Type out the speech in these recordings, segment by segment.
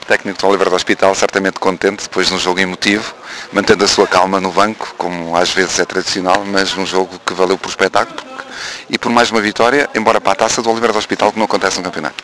Técnico do Oliveira do Hospital, certamente contente, depois de um jogo emotivo, mantendo a sua calma no banco, como às vezes é tradicional, mas um jogo que valeu por espetáculo e por mais uma vitória, embora para a taça do Oliveira do Hospital, que não acontece no campeonato.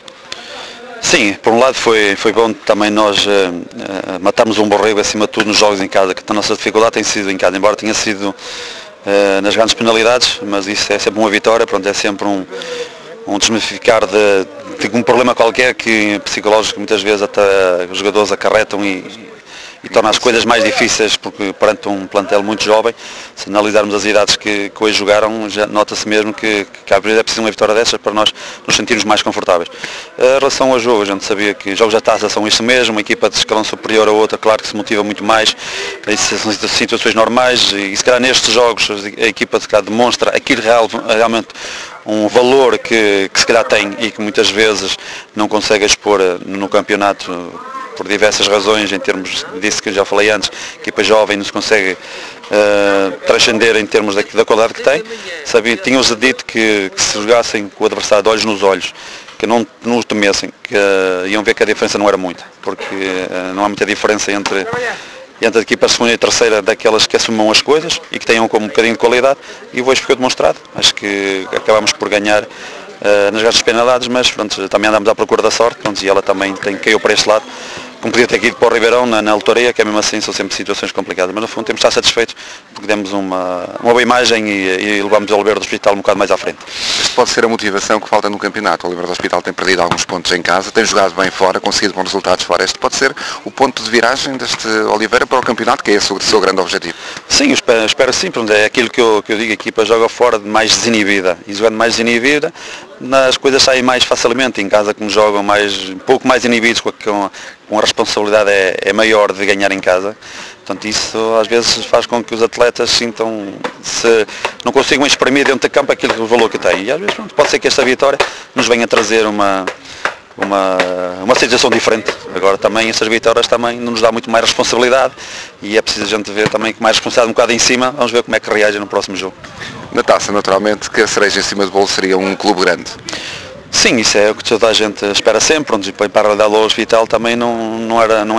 Sim, por um lado foi bom também nós matarmos um borrego acima de tudo nos jogos em casa, que a nossa dificuldade tem sido em casa, embora tenha sido nas grandes penalidades, mas isso é sempre uma vitória, pronto, é sempre um desmistificar de um problema qualquer que psicológico muitas vezes até os jogadores acarretam e torna as coisas mais difíceis, porque perante um plantel muito jovem, se analisarmos as idades que hoje jogaram, já nota-se mesmo que às vezes é preciso uma vitória dessas para nós nos sentirmos mais confortáveis. Em relação ao jogo, a gente sabia que jogos da taça são isso mesmo, uma equipa de escalão superior a outra, claro que se motiva muito mais, isso são situações normais e se calhar nestes jogos a equipa se calhar demonstra aquilo realmente um valor que se calhar tem e que muitas vezes não consegue expor no campeonato por diversas razões, em termos disso que eu já falei antes, a equipa jovem não se consegue transcender em termos da qualidade que tem. Tinham-os dito que se jogassem com o adversário de olhos nos olhos, que não o temessem, que iam ver que a diferença não era muita, porque não há muita diferença entre a equipa segunda e terceira daquelas que assumam as coisas e que tenham como um bocadinho de qualidade, e hoje ficou demonstrado. Acho que acabamos por ganhar nas grandes penalidades, mas pronto, também andamos à procura da sorte, pronto, e ela também caiu para este lado, como podia ter ido para o Ribeirão na lotaria, que é mesmo assim são sempre situações complicadas, mas no fundo temos de estar satisfeitos porque demos uma boa imagem e levamos o Oliveira do Hospital um bocado mais à frente. Isto pode ser a motivação que falta no campeonato. O Oliveira do Hospital tem perdido alguns pontos em casa, tem jogado bem fora, conseguido bons resultados fora. Este pode ser o ponto de viragem deste Oliveira para o campeonato, que é esse o seu grande objetivo. Sim, espero sim, é aquilo que eu digo, a equipa joga fora de mais desinibida, e jogando mais desinibida, as coisas saem mais facilmente. Em casa, como jogam um pouco mais inibidos, com a responsabilidade é maior de ganhar em casa. Portanto, isso às vezes faz com que os atletas se não consigam exprimir dentro do campo aquele valor que têm. E às vezes pode ser que esta vitória nos venha trazer uma situação diferente. Agora também essas vitórias também nos dá muito mais responsabilidade e é preciso a gente ver também que mais responsabilidade um bocado em cima. Vamos ver como é que reage no próximo jogo. Na taça, naturalmente, que a cereja em cima do bolo seria um clube grande. Sim, isso é o que toda a gente espera sempre, e para a realidade do hospital também não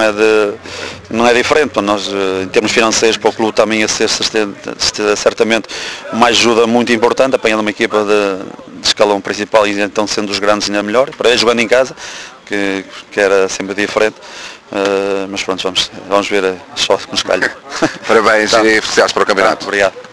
é diferente. Nós, em termos financeiros, para o clube também ia ser certamente uma ajuda muito importante, apanhando uma equipa de escalão principal e então sendo os grandes ainda melhor, para ele jogando em casa, que era sempre diferente. Mas pronto, vamos ver só com os calhos. Parabéns e felicidades para o campeonato. Obrigado.